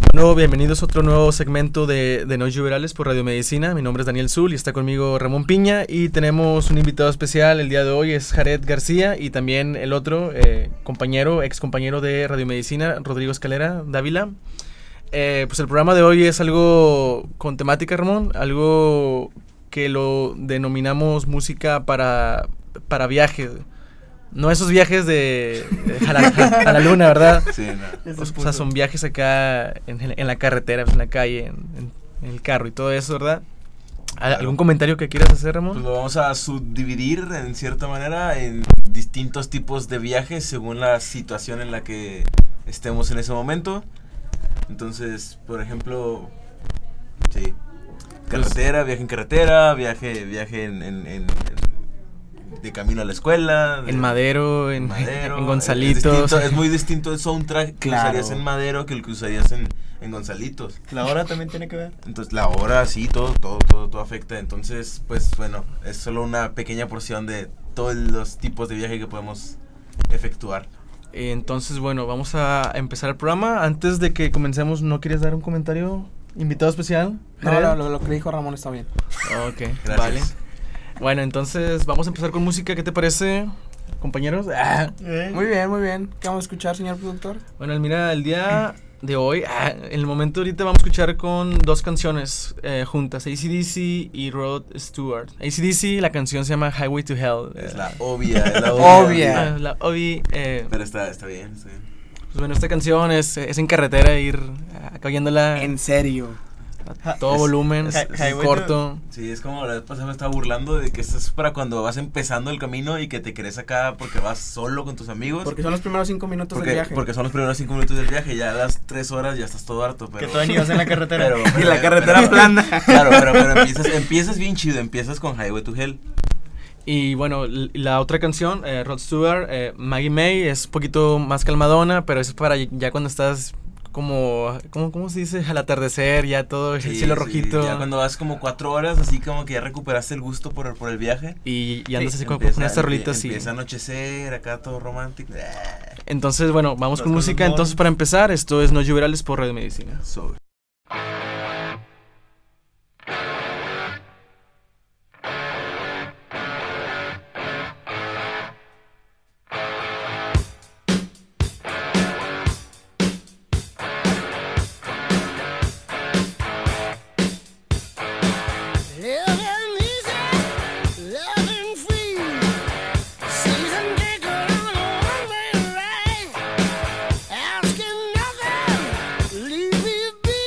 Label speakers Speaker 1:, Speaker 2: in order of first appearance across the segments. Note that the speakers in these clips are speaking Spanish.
Speaker 1: Bueno, bienvenidos a otro nuevo segmento de Noches Liberales por Radio Medicina. Mi nombre es Daniel Zul y está conmigo Ramón Piña. Y tenemos un invitado especial el día de hoy, es Jared García. Y también el otro ex compañero de Radio Medicina, Rodrigo Escalera Dávila. Pues el programa de hoy es algo con temática, Ramón. Algo que lo denominamos música para viajes. No esos viajes a la luna, ¿verdad? Sí, no. O sea, son viajes acá en la carretera, en la calle, en el carro y todo eso, ¿verdad? ¿Algún comentario que quieras hacer, Ramón?
Speaker 2: Pues lo vamos a subdividir en cierta manera en distintos tipos de viajes según la situación en la que estemos en ese momento. Entonces, por ejemplo, sí, carretera, viaje en carretera, viaje en de camino a la escuela,
Speaker 1: en Madero, en Gonzalitos.
Speaker 2: Es muy distinto el soundtrack que usarías en Madero que el que usarías en Gonzalitos.
Speaker 3: La hora también tiene que ver.
Speaker 2: Entonces la hora, sí, todo afecta. Entonces, pues bueno, es solo una pequeña porción de todos los tipos de viaje que podemos efectuar.
Speaker 1: Entonces, bueno, vamos a empezar el programa. Antes de que comencemos, ¿no quieres dar un comentario? ¿Invitado especial?
Speaker 3: No, lo que dijo Ramón está bien.
Speaker 1: Ok, gracias. Vale. Bueno, entonces vamos a empezar con música. ¿Qué te parece, compañeros?
Speaker 3: Muy bien. ¿Qué vamos a escuchar, señor productor?
Speaker 1: Bueno, mira, el día de hoy, en el momento ahorita vamos a escuchar con dos canciones juntas, AC/DC y Rod Stewart. AC/DC, la canción se llama Highway to Hell.
Speaker 2: Es la obvia.
Speaker 1: La obvia.
Speaker 2: Pero está bien.
Speaker 1: Pues bueno, esta canción es en carretera, ir acá oyéndola.
Speaker 3: En serio.
Speaker 1: A todo volumen, es corto.
Speaker 2: Sí, es como la vez pasada me estaba burlando de que esto es para cuando vas empezando el camino y que te crees acá porque vas solo con tus amigos.
Speaker 3: Porque son los primeros 5 minutos del viaje.
Speaker 2: Porque son los primeros 5 minutos del viaje, ya a las 3 horas ya estás todo harto. Pero,
Speaker 3: que todavía vas en la carretera.
Speaker 1: Y la carretera plana.
Speaker 2: Claro, pero empiezas bien chido, empiezas con Highway to Hell.
Speaker 1: Y bueno, la otra canción, Rod Stewart, Maggie May, es un poquito más calmadona, pero es para ya cuando estás ¿Cómo se dice? Al atardecer, ya todo el cielo rojito.
Speaker 2: Ya cuando vas como 4 horas, así como que ya recuperaste el gusto por el viaje.
Speaker 1: Y andas así con esta rolita así.
Speaker 2: Empieza a anochecer, acá todo romántico.
Speaker 1: Entonces, bueno, vamos con música. Entonces, para empezar, esto es Noches Liberales por Radio Medicina.
Speaker 4: Asking nothing, leave me be.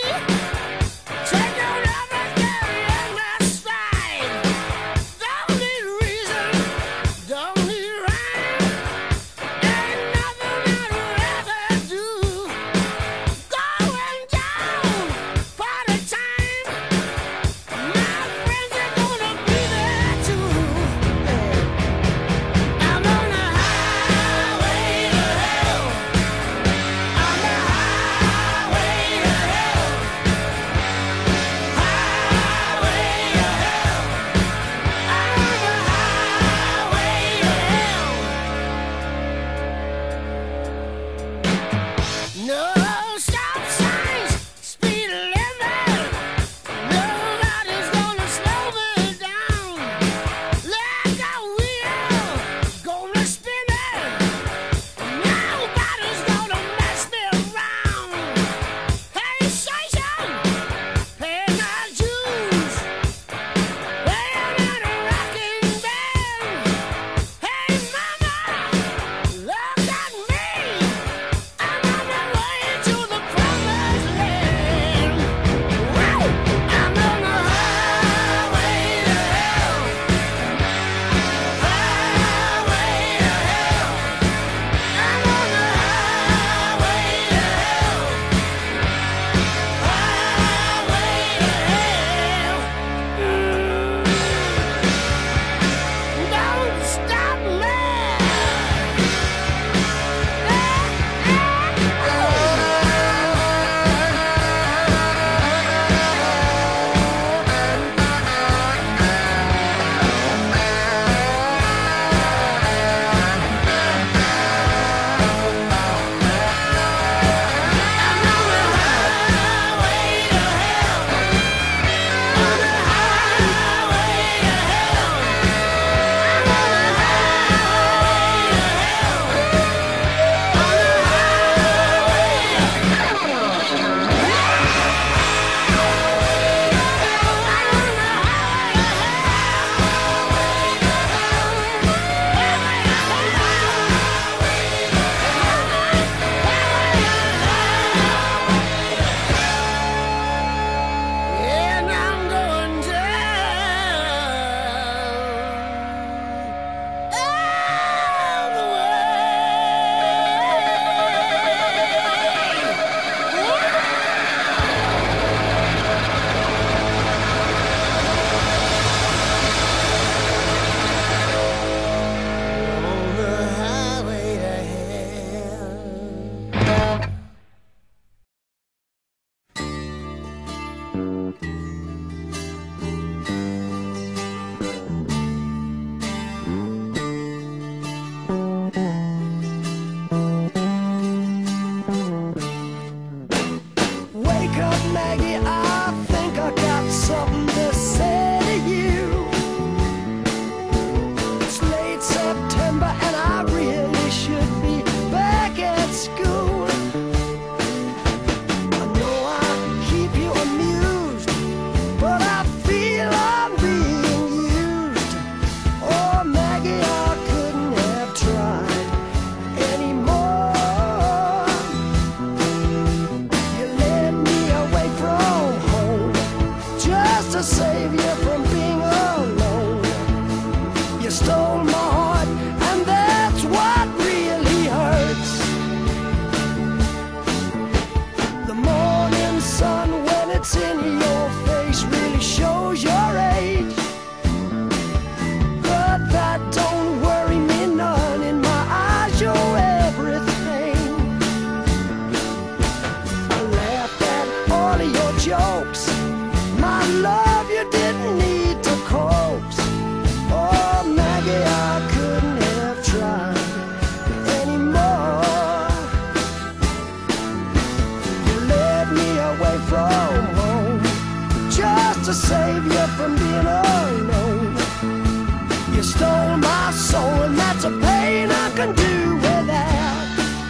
Speaker 4: up, Maggie, I think I got something to say to you. It's late September and I really should be back at school. I know I keep you amused, but I feel I'm being used. Oh, Maggie, I couldn't have tried anymore. You led me away from home just to save you from being alone. You stole my heart, and that's what really hurts. The morning sun, when it's in your face, really shows your age. But that don't worry me none. In my eyes, you're everything. I laughed at all of your jokes. My love, you didn't need to coax. Oh, Maggie, I couldn't have tried anymore. You led me away from home just to save you from being alone. You stole my soul, and that's a pain I can do without.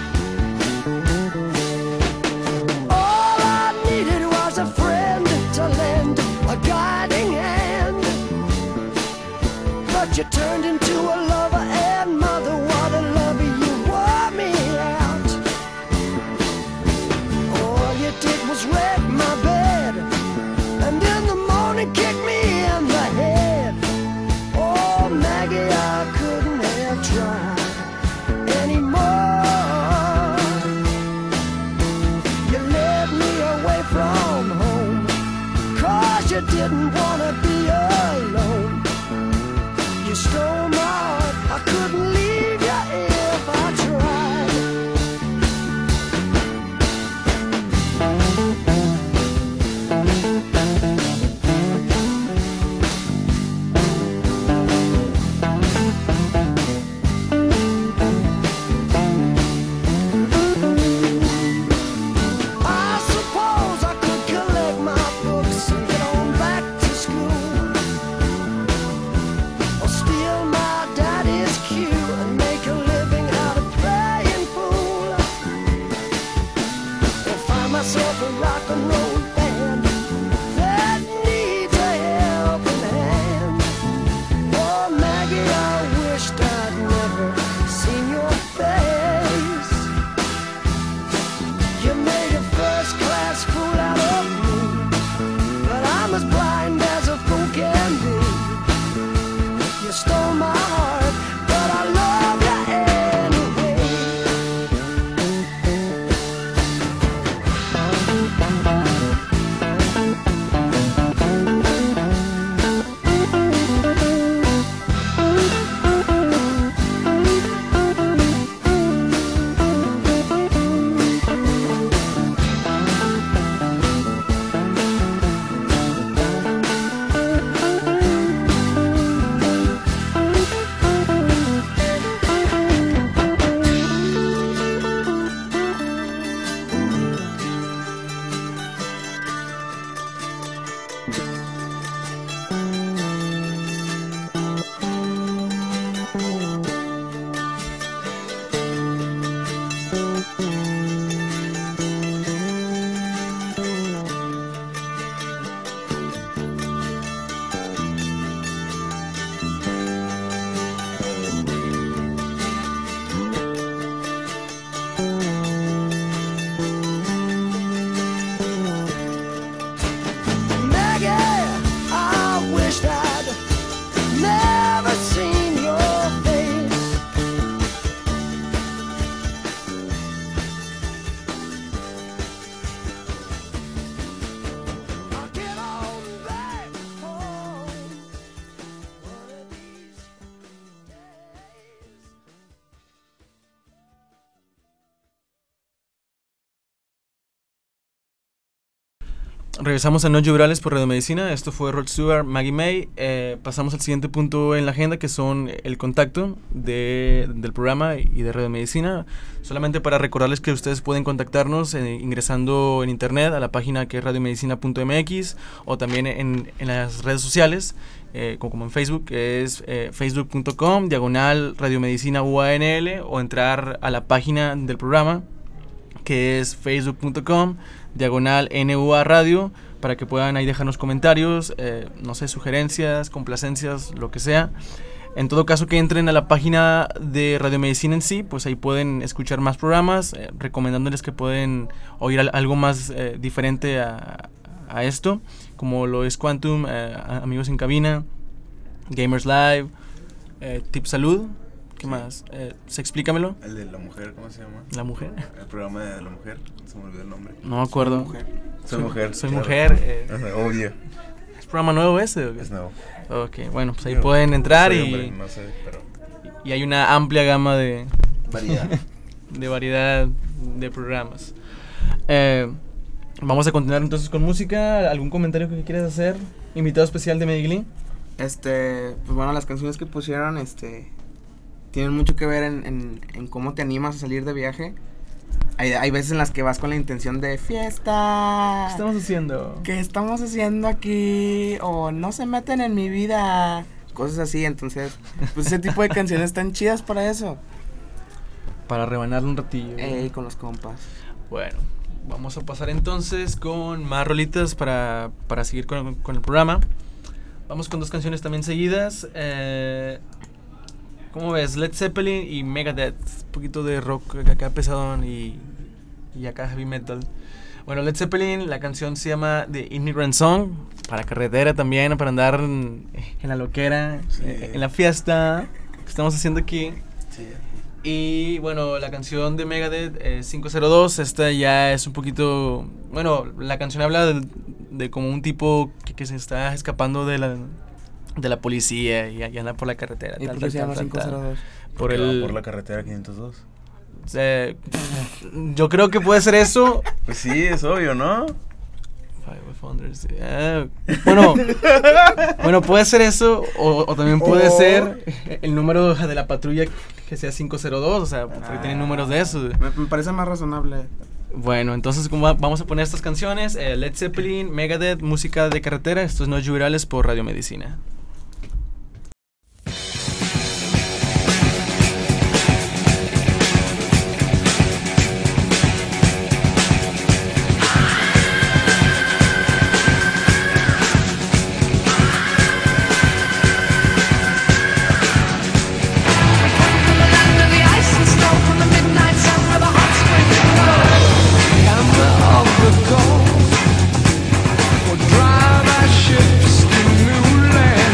Speaker 4: All I needed was a friend to lend a guiding hand. But you turned into a lover and mother. What a lover, you wore me out. All you did was wreck my bed, and in the morning kick me in the head. Oh, Maggie, I couldn't have tried anymore. You led me away from home, 'cause you didn't wanna be alone. You stole my heart, I couldn't leave you if I tried. I suppose I could collect my books and get on back to school, or steal my daddy's cue and make a living out of playing pool, or find myself a rock and roll band that needs a helping hand. Oh, Maggie, I wished I'd never seen your face. You made a first-class fool out of me, but I'm as blind as a fool can be. You stole my heart, but I love you anyway.
Speaker 1: Regresamos a No Llorales por Radio Medicina. Esto fue Rod Stewart, Maggie May. Pasamos al siguiente punto en la agenda, que son el contacto del programa y de Radio Medicina. Solamente para recordarles que ustedes pueden contactarnos ingresando en internet a la página que es radiomedicina.mx, o también en las redes sociales, como en Facebook, que es facebook.com/radiomedicina UANL, o entrar a la página del programa, que es facebook.com/NUA Radio, para que puedan ahí dejarnos comentarios, no sé, sugerencias, complacencias, lo que sea. En todo caso, que entren a la página de Radio Medicina en sí, pues ahí pueden escuchar más programas, recomendándoles que pueden oír algo más diferente a esto, como lo es Quantum, Amigos en Cabina, Gamers Live, Tip Salud. ¿Qué más? Explícamelo.
Speaker 2: El de la mujer, ¿cómo se llama?
Speaker 1: ¿La mujer?
Speaker 2: El programa de la mujer, se me olvidó el nombre.
Speaker 1: No me acuerdo.
Speaker 2: Soy mujer.
Speaker 1: Soy
Speaker 2: claro.
Speaker 1: mujer.
Speaker 2: Obvio.
Speaker 1: ¿Es programa nuevo ese? ¿O qué?
Speaker 2: Es nuevo.
Speaker 1: Ok, bueno, pues ahí pueden entrar
Speaker 2: Soy
Speaker 1: y,
Speaker 2: hombre, no sé, pero
Speaker 1: y hay una amplia gama de
Speaker 2: variedad.
Speaker 1: de programas. Vamos a continuar entonces con música. ¿Algún comentario que quieras hacer? Invitado especial de Medellín.
Speaker 3: Pues bueno, las canciones que pusieron, tienen mucho que ver en cómo te animas a salir de viaje. Hay veces en las que vas con la intención de fiesta.
Speaker 1: ¿Qué estamos haciendo?
Speaker 3: ¿Qué estamos haciendo aquí? O no se meten en mi vida. Cosas así, entonces, pues ese tipo de canciones están chidas para eso.
Speaker 1: Para rebanarle un ratillo.
Speaker 3: Con los compas.
Speaker 1: Bueno, vamos a pasar entonces con más rolitas para seguir con el programa. Vamos con dos canciones también seguidas. ¿Cómo ves? Led Zeppelin y Megadeth. Un poquito de rock acá pesadón y acá heavy metal. Bueno, Led Zeppelin, la canción se llama The Immigrant Song. Para carretera también, para andar en la loquera,
Speaker 2: sí,
Speaker 1: en la fiesta que estamos haciendo aquí.
Speaker 2: Sí.
Speaker 1: Y bueno, la canción de Megadeth, 502, esta ya es un poquito... Bueno, la canción habla de como un tipo que se está escapando de la policía y anda por la carretera.
Speaker 3: ¿Y por qué se llama 502?
Speaker 1: Por
Speaker 2: la carretera 502.
Speaker 1: Yo creo que puede ser eso.
Speaker 2: Pues sí, es obvio, ¿no?
Speaker 1: Bueno, puede ser eso, o también puede ser el número de la patrulla que sea 502, o sea, porque tienen números de eso.
Speaker 3: Me parece más razonable.
Speaker 1: Bueno, entonces como vamos a poner estas canciones, Led Zeppelin, Megadeth, música de carretera. Esto es No Llorales por Radio Medicina.
Speaker 5: Drive our ships to new land.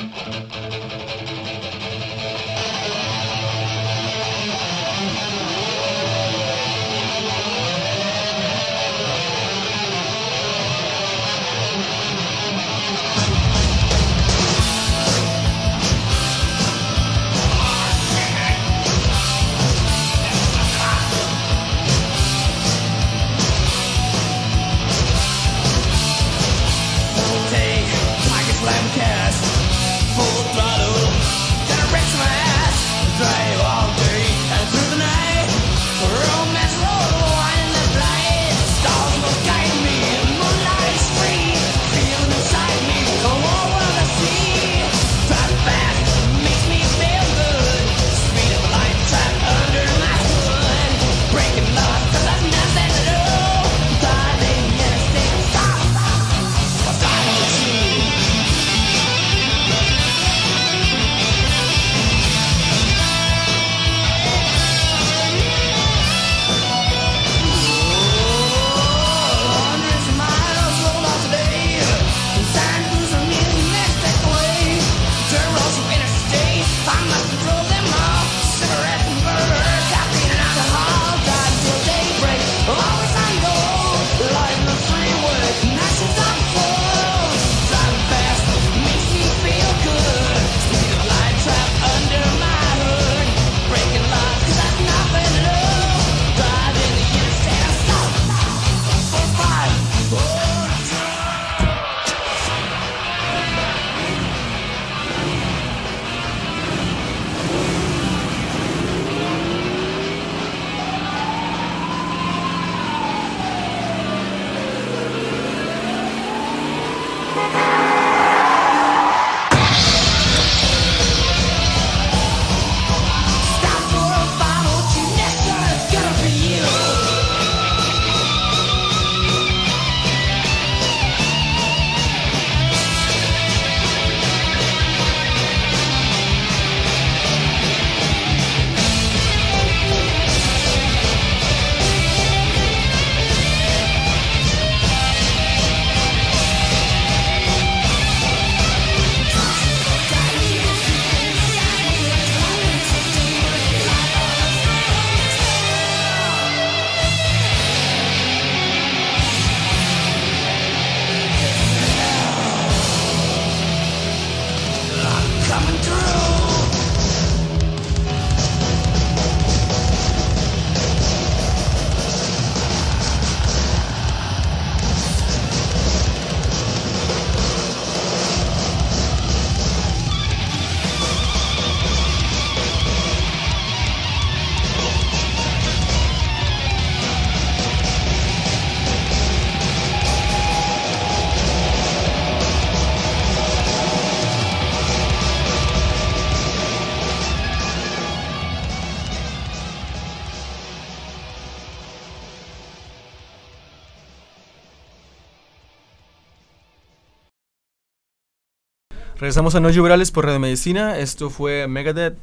Speaker 1: Regresamos a No Jubrales por Radio Medicina. Esto fue Megadeth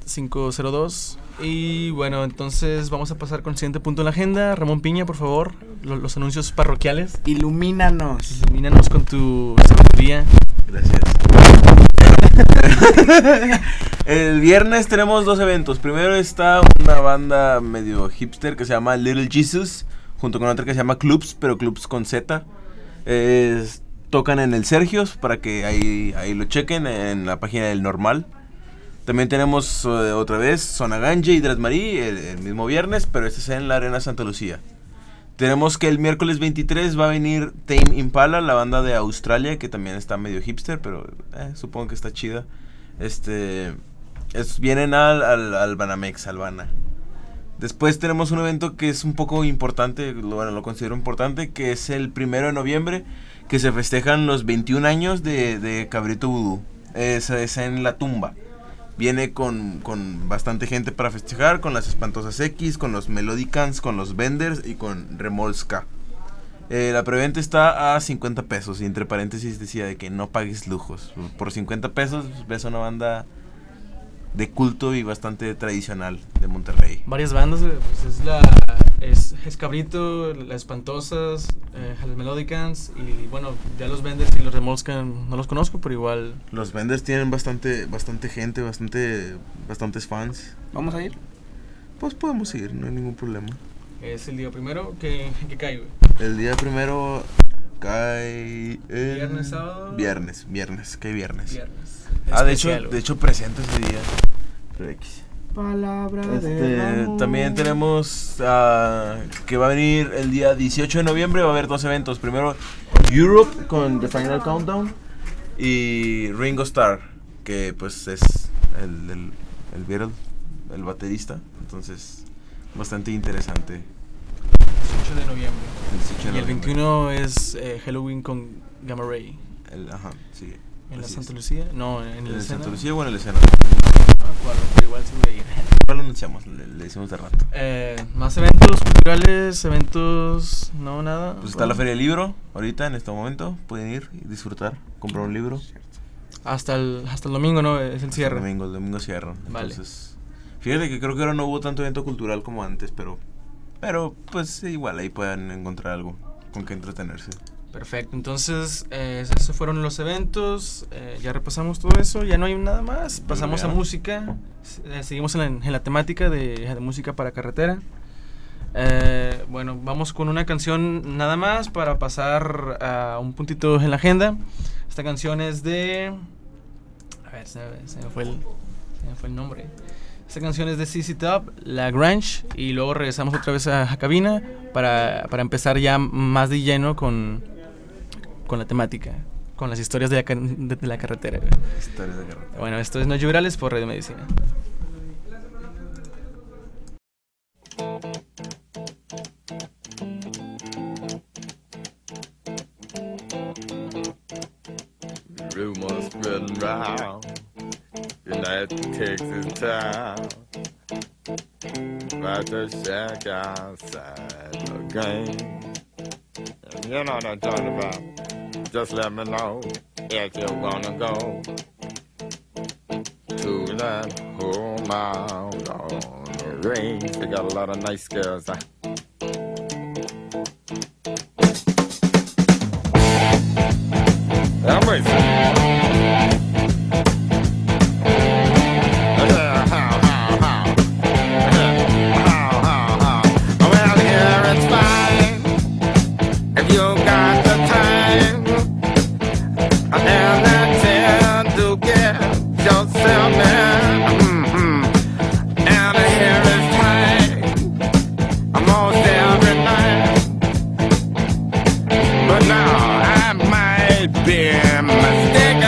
Speaker 1: 502. Y bueno, entonces vamos a pasar con el siguiente punto en la agenda. Ramón Piña, por favor, los anuncios parroquiales.
Speaker 3: Ilumínanos.
Speaker 1: Ilumínanos con tu sabiduría.
Speaker 2: Gracias. El viernes tenemos dos eventos. Primero está una banda medio hipster que se llama Little Jesus, junto con otra que se llama Clubs, pero Clubs con Z. Tocan en el Sergios, para que ahí lo chequen en la página del Normal. También tenemos otra vez Sonaganje y Dresmarí el mismo viernes, pero este es en la Arena Santa Lucía. Tenemos que el miércoles 23 va a venir Tame Impala, la banda de Australia, que también está medio hipster, pero supongo que está chida. Vienen al Banamex, al Bana. Después tenemos un evento que es un poco importante, lo considero importante, que es el 1 de noviembre, que se festejan los 21 años de Cabrito Vudú. Es en La Tumba. Viene con bastante gente para festejar, con las Espantosas X, con los Melodicans, con los Venders y con Remolska. La preventa está a 50 pesos, y entre paréntesis decía de que no pagues lujos. Por 50 pesos ves a una banda de culto y bastante tradicional de Monterrey.
Speaker 1: Varias bandas, pues es Cabrito, Las Espantosas, las Melodicans, y bueno, ya los Vendors y los Remolscan no los conozco, pero igual...
Speaker 2: Los Vendors tienen bastante gente, bastantes fans.
Speaker 3: ¿Vamos a ir?
Speaker 2: Pues podemos ir, no hay ningún problema.
Speaker 1: Es el día primero que cae, güey.
Speaker 2: El día primero cae...
Speaker 1: ¿Viernes, sábado?
Speaker 2: Viernes, cae viernes.
Speaker 1: Especial,
Speaker 2: de hecho presento ese día. Pero X.
Speaker 3: Palabra de amor.
Speaker 2: También tenemos que va a venir el día 18 de noviembre, va a haber 2 eventos. Primero Europe con The Final Countdown y Ringo Starr, que pues es el Beatle, el baterista. Entonces, bastante interesante.
Speaker 1: 18 de noviembre.
Speaker 2: El 18 de
Speaker 1: Y el
Speaker 2: noviembre.
Speaker 1: 21 es Halloween con Gamma Ray.
Speaker 2: Sí.
Speaker 1: ¿En la
Speaker 2: así
Speaker 1: Santa
Speaker 2: es.
Speaker 1: Lucía? No, en
Speaker 2: ¿En
Speaker 1: el
Speaker 2: el
Speaker 1: escena.
Speaker 2: Santa Lucía o en el escenario?
Speaker 1: No me acuerdo, pero igual sí voy a ir.
Speaker 2: Igual lo anunciamos, le decimos de rato.
Speaker 1: Más eventos culturales, eventos, no, nada.
Speaker 2: Pues está la Feria del Libro, ahorita, en este momento. Pueden ir y disfrutar, comprar un libro.
Speaker 1: Hasta el domingo, ¿no? Es el cierre.
Speaker 2: El domingo cierran.
Speaker 1: Vale.
Speaker 2: Entonces, fíjate que creo que ahora no hubo tanto evento cultural como antes, pero pues igual ahí pueden encontrar algo con que entretenerse.
Speaker 1: Perfecto, entonces esos fueron los eventos, ya repasamos todo eso, ya no hay nada más, pasamos a música, seguimos en la temática de música para carretera. Bueno, vamos con una canción nada más para pasar a un puntito en la agenda. Esta canción es de... A ver, se me fue el nombre. Esta canción es de ZZ Top, La Grange, y luego regresamos otra vez a cabina para empezar ya más de lleno con la temática, con las historias de la carretera.
Speaker 2: Historias de carretera.
Speaker 1: Bueno, esto es No Llorales por Radio Medicina.
Speaker 5: Rumors spreading round United Texas town about the shack outside the game. And you know what I'm talking about. Just let me know if you wanna go to that home out on the range. They got a lot of nice girls. I'm racing. Well, here it's fine if you got the time, and I tend to get yourself there. And here it's fine almost every night, but now I might be mistaken.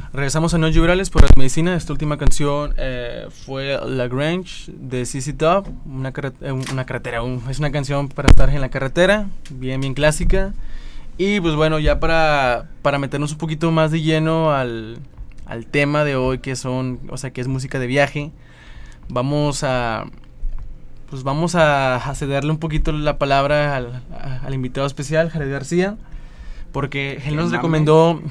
Speaker 1: Regresamos a No Llorales por Radio Medicina. Esta última canción fue La Grange de ZZ Top. Es una canción para estar en la carretera, bien clásica. Y pues bueno, ya para meternos un poquito más de lleno al tema de hoy, que es música de viaje, vamos a cederle un poquito la palabra al invitado especial, Jared García, porque él nos recomendó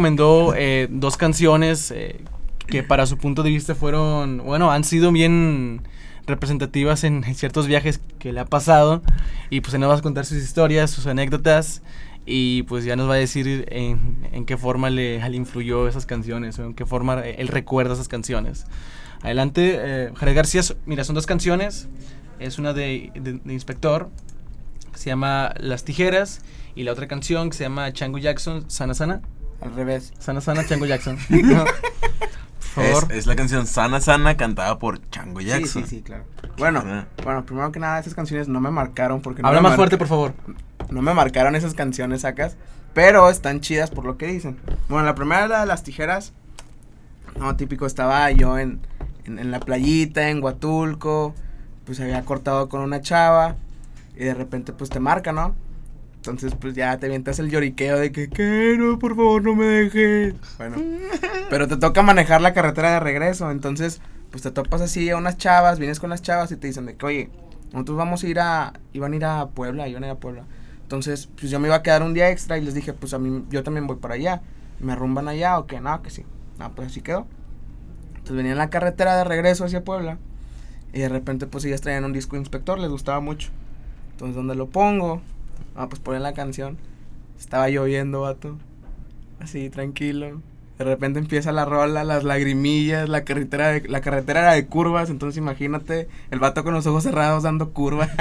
Speaker 1: dos canciones que para su punto de vista han sido bien representativas en ciertos viajes que le ha pasado, y pues él nos va a contar sus historias, sus anécdotas, y pues ya nos va a decir en qué forma le influyó esas canciones, o en qué forma él recuerda esas canciones. Adelante, Jared García. Mira, son dos canciones. Es una de Inspector, que se llama Las Tijeras, y la otra canción que se llama Chango Jackson, Sana Sana.
Speaker 3: Al revés.
Speaker 1: Sana Sana, Chango Jackson. No. Por favor.
Speaker 2: Es la canción Sana Sana, cantada por Chango Jackson.
Speaker 3: Sí, claro. Bueno, primero que nada, esas canciones no me marcaron porque...
Speaker 1: Habla más fuerte, por favor.
Speaker 3: No me marcaron esas canciones, sacas, pero están chidas por lo que dicen. Bueno, la primera, la de Las Tijeras, no, típico, estaba yo en la playita, en Huatulco, pues había cortado con una chava, y de repente pues te marca, ¿no? Entonces pues ya te avientas el lloriqueo de que no, por favor, no me dejes. Bueno, pero te toca manejar la carretera de regreso, entonces pues te topas así a unas chavas, vienes con las chavas y te dicen de que, oye, nosotros iban a ir a Puebla. Entonces pues yo me iba a quedar un día extra y les dije, pues yo también voy para allá. ¿Me arrumban allá o qué? No, que sí. No, pues así quedó. Entonces venía en la carretera de regreso hacia Puebla, y de repente pues ellas traían un disco Inspector, les gustaba mucho. Entonces, ¿dónde lo pongo? Pues ponen la canción. Estaba lloviendo, vato, así, tranquilo. De repente empieza la rola, las lagrimillas, la carretera era de curvas, entonces imagínate, el vato con los ojos cerrados dando curva.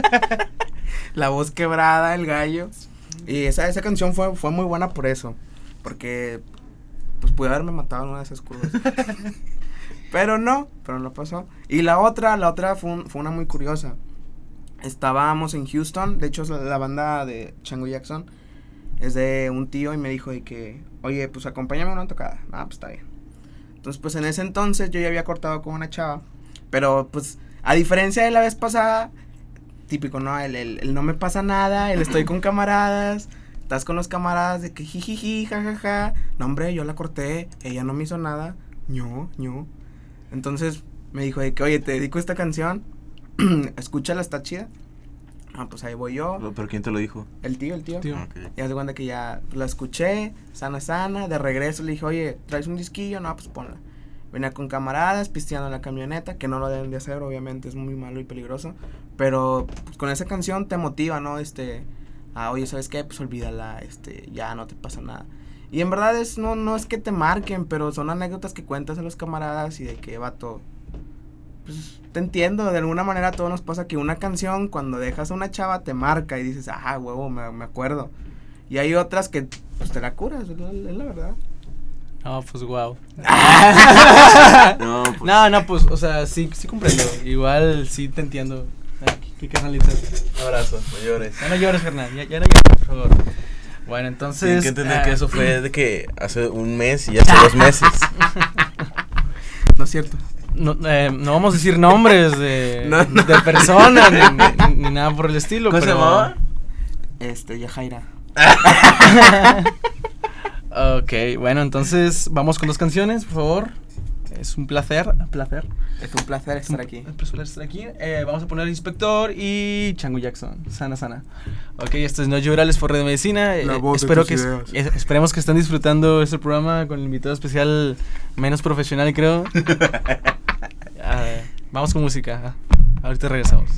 Speaker 3: La voz quebrada, el gallo. Y esa canción fue muy buena por eso, porque pues pude haberme matado en una de esas curvas. Pero no pasó. Y la otra fue una muy curiosa. Estábamos en Houston, de hecho la banda de Chango Jackson es de un tío, y me dijo de que, oye, pues acompáñame a una tocada. Pues está bien. Entonces pues en ese entonces yo ya había cortado con una chava, pero pues a diferencia de la vez pasada, típico, ¿no? El no me pasa nada, el estoy con camaradas, estás con los camaradas de que jijiji, jajaja, no hombre, yo la corté, ella no me hizo nada, ño. Entonces me dijo de que, oye, te dedico esta canción, escúchala, está chida. Pues ahí voy yo.
Speaker 2: ¿Pero quién te lo dijo?
Speaker 3: El tío.
Speaker 2: Okay.
Speaker 3: Y haz de cuenta que ya la escuché, sana, de regreso le dije, oye, ¿traes un disquillo? No, pues ponla. Venía con camaradas, pisteando en la camioneta, que no lo deben de hacer, obviamente, es muy malo y peligroso, pero pues, con esa canción te motiva, ¿no? Oye, ¿sabes qué? Pues olvídala, ya no te pasa nada. Y en verdad no es que te marquen, pero son anécdotas que cuentas a los camaradas y de que, vato, pues te entiendo, de alguna manera a todos nos pasa que una canción cuando dejas a una chava te marca y dices, huevo, me acuerdo. Y hay otras que pues te la curas, es la verdad.
Speaker 1: No, pues wow.
Speaker 2: Pues,
Speaker 1: o sea, sí comprendo. Igual sí te entiendo. ¿Qué carnalita?
Speaker 2: Un abrazo, no llores.
Speaker 1: Ya no llores, carnal, ya no llores, por favor. Bueno, entonces...
Speaker 2: Tienes que entender que eso fue de que hace un mes y hace 2 meses.
Speaker 3: No es cierto.
Speaker 1: No vamos a decir nombres de personas ni nada por el estilo.
Speaker 2: ¿Cómo se llamaba?
Speaker 3: Yajaira.
Speaker 1: Ok, bueno, entonces vamos con 2 canciones, por favor. Es un placer.
Speaker 3: Es un placer estar aquí.
Speaker 1: Vamos a poner Inspector y Chango Jackson, Sana. Ok, esto es No Llorales por Radio Medicina. Esperemos que estén disfrutando este programa con el invitado especial menos profesional, creo. Vamos con música. Ahorita regresamos.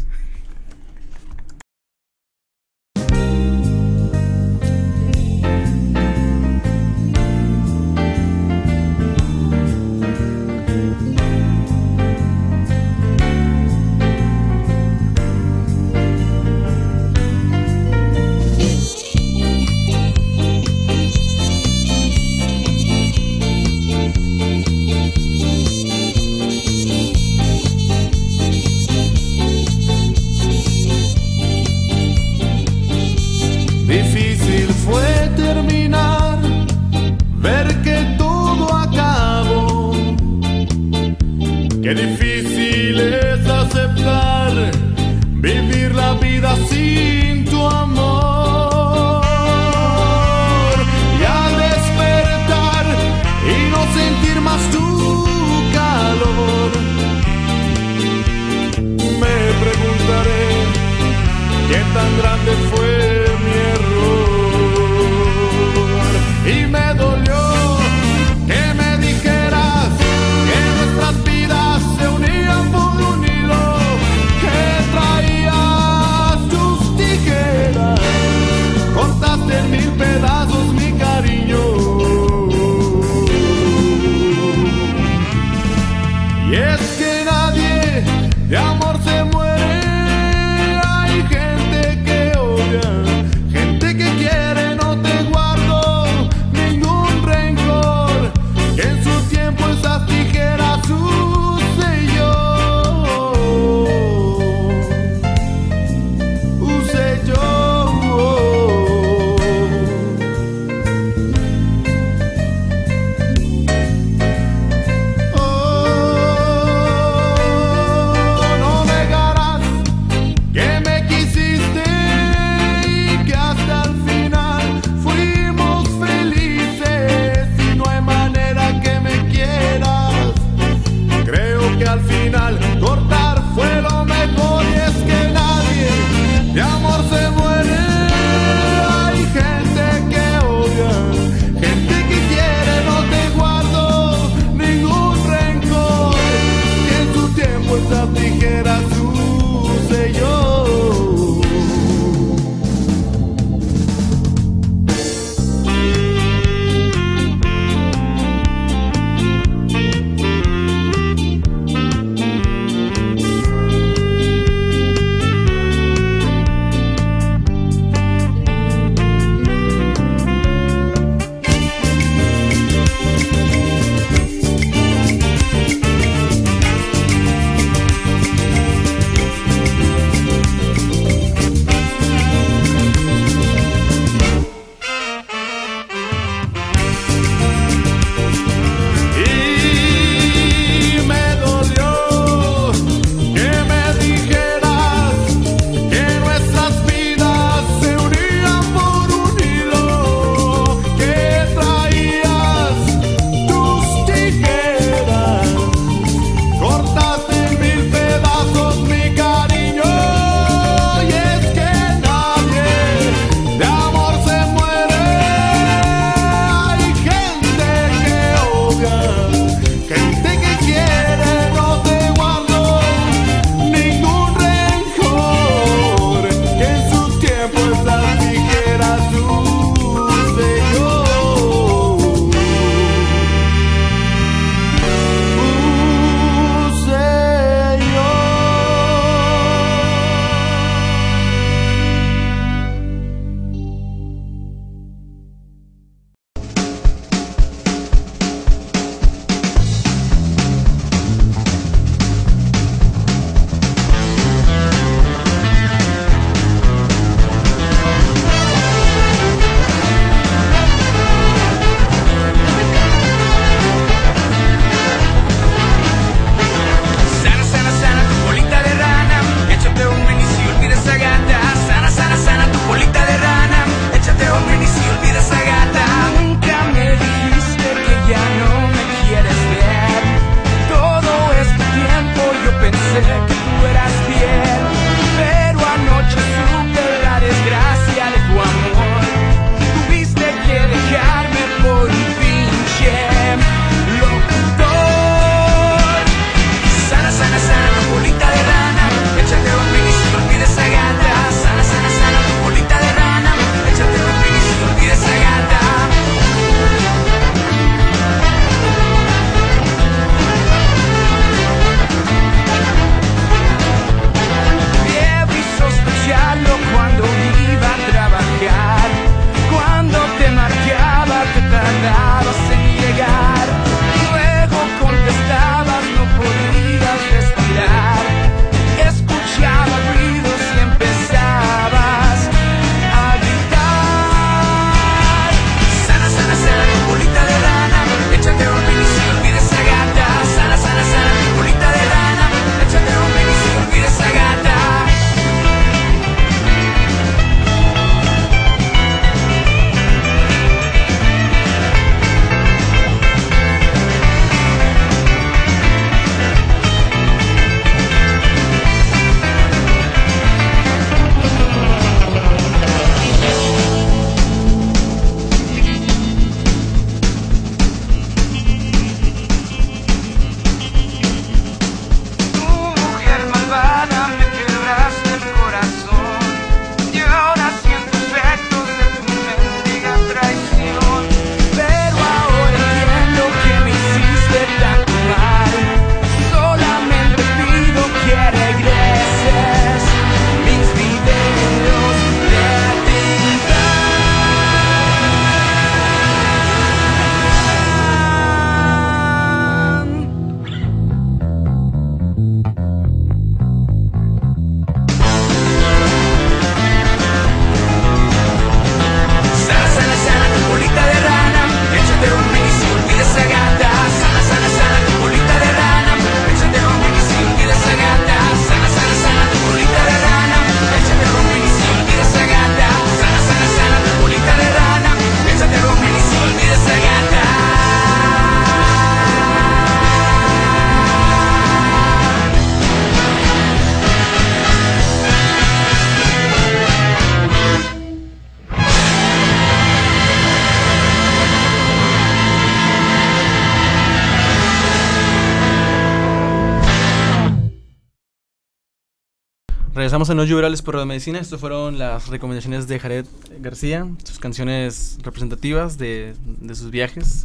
Speaker 1: Regresamos a No Llorales por Radio Medicina. Estas fueron las recomendaciones de Jared García, sus canciones representativas de sus viajes.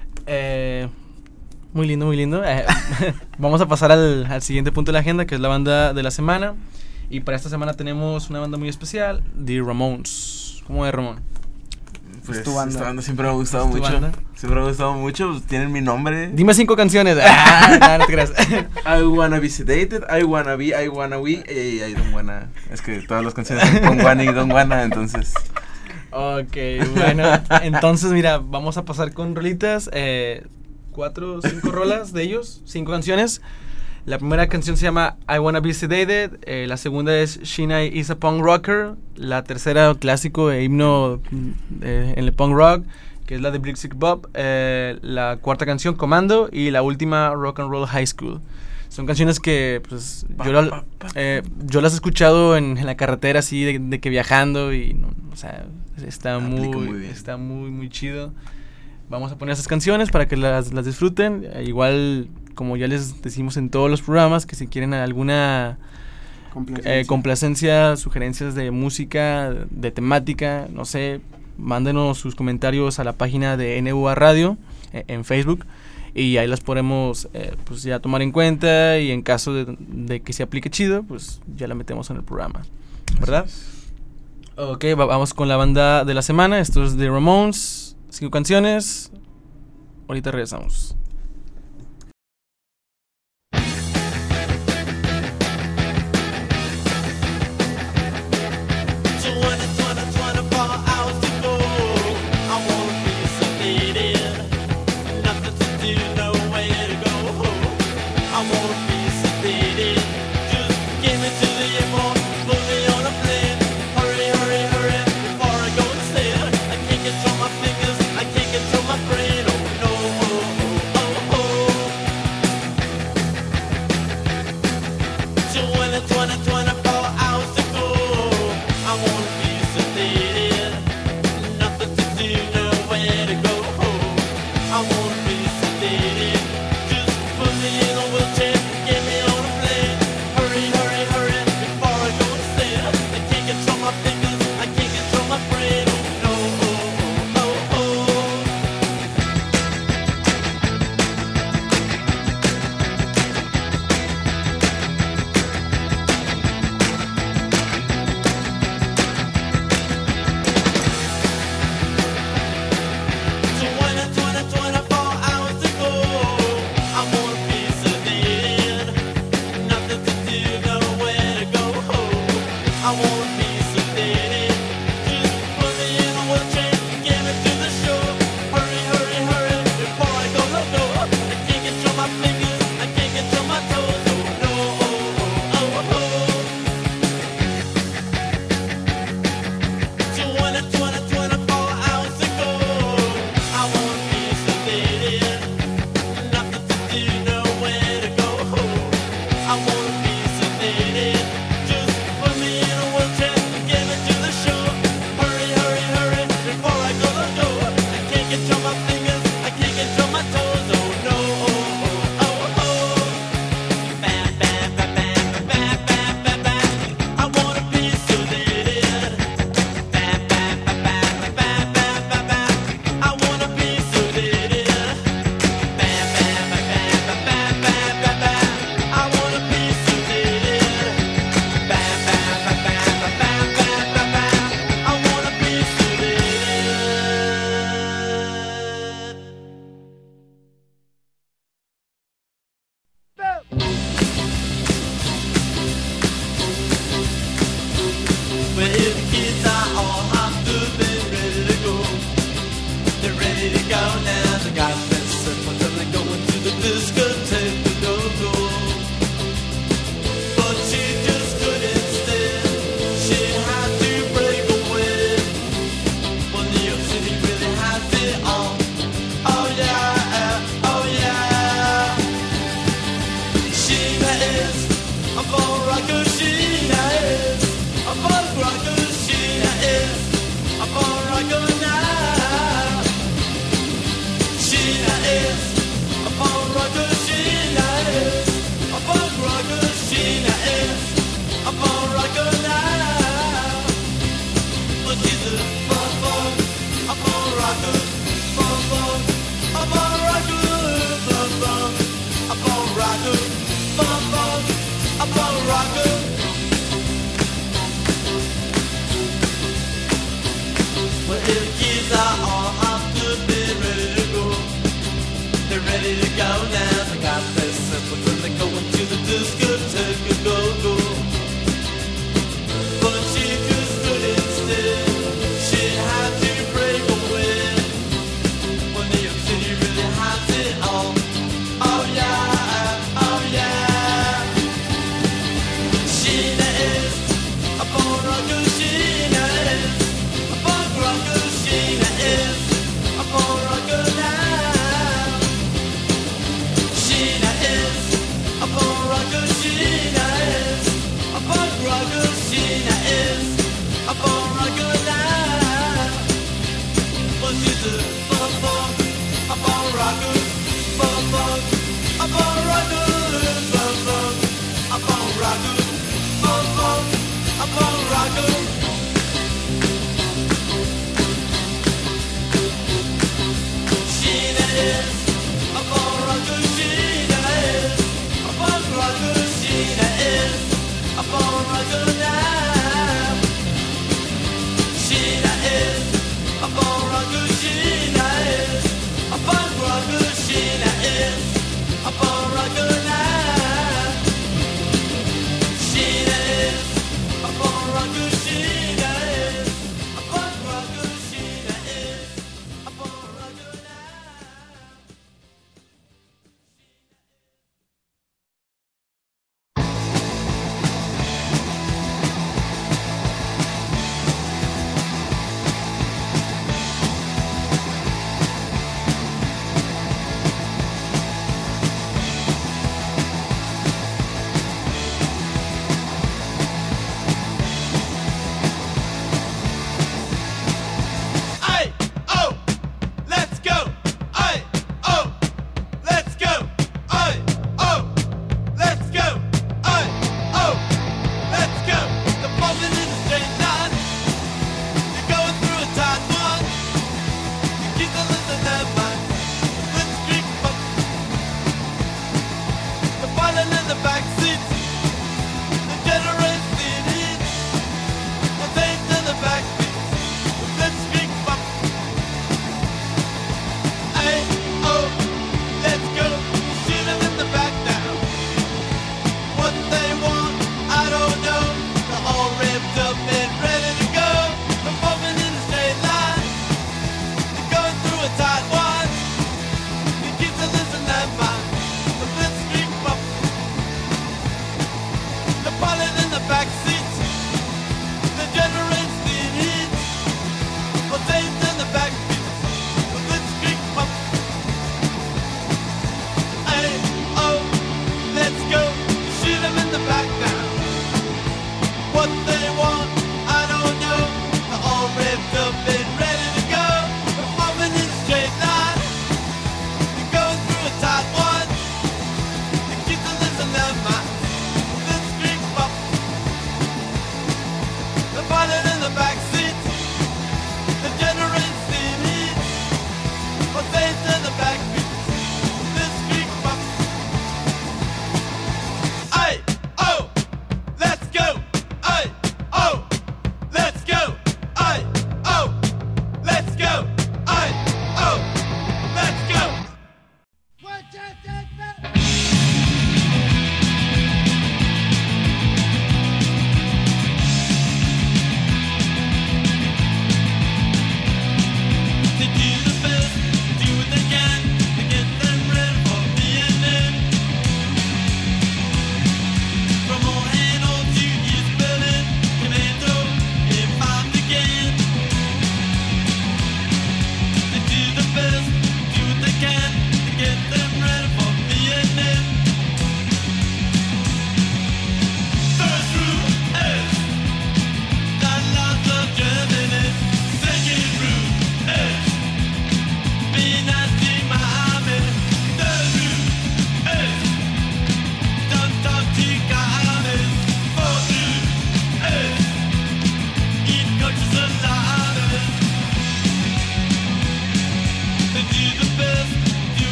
Speaker 1: Muy lindo, muy lindo. Vamos a pasar al siguiente punto de la agenda, que es la banda de la semana. Y para esta semana tenemos una banda muy especial, The Ramones. ¿Cómo es, Ramón?
Speaker 2: Pues
Speaker 3: tu banda.
Speaker 2: esta banda siempre me ha gustado
Speaker 1: ¿Es tu
Speaker 2: mucho.
Speaker 1: banda?
Speaker 2: Siempre me ha gustado mucho. Pues, tienen mi nombre.
Speaker 1: Dime 5 canciones. No te creas.
Speaker 2: I wanna be sedated, I wanna be, I wanna we, I don't wanna. Es que todas las canciones son con wanna y don't wanna, entonces.
Speaker 1: Ok, bueno. Entonces, mira, vamos a pasar con rolitas. 4 o 5 rolas de ellos, 5 canciones. La primera canción se llama I Wanna Be Sedated. La segunda es Sheena is a Punk Rocker. La tercera, clásico himno en el punk rock, que es la de Blick Sick Bob. La cuarta canción, Commando. Y la última, Rock and Roll High School. Son canciones que pues, yo las he escuchado en la carretera, así de que viajando. Y no, o sea, está muy chido. Vamos a poner esas canciones para que las disfruten. Igual, como ya les decimos en todos los programas, que si quieren alguna complacencia, sugerencias de música, de temática, no sé, mándenos sus comentarios a la página de NUA Radio en Facebook. Y ahí las podemos pues ya tomar en cuenta. Y en caso de que se aplique chido, pues ya la metemos en el programa, ¿verdad? Ok, vamos con la banda de la semana. Esto es The Ramones. 5 canciones. Ahorita regresamos.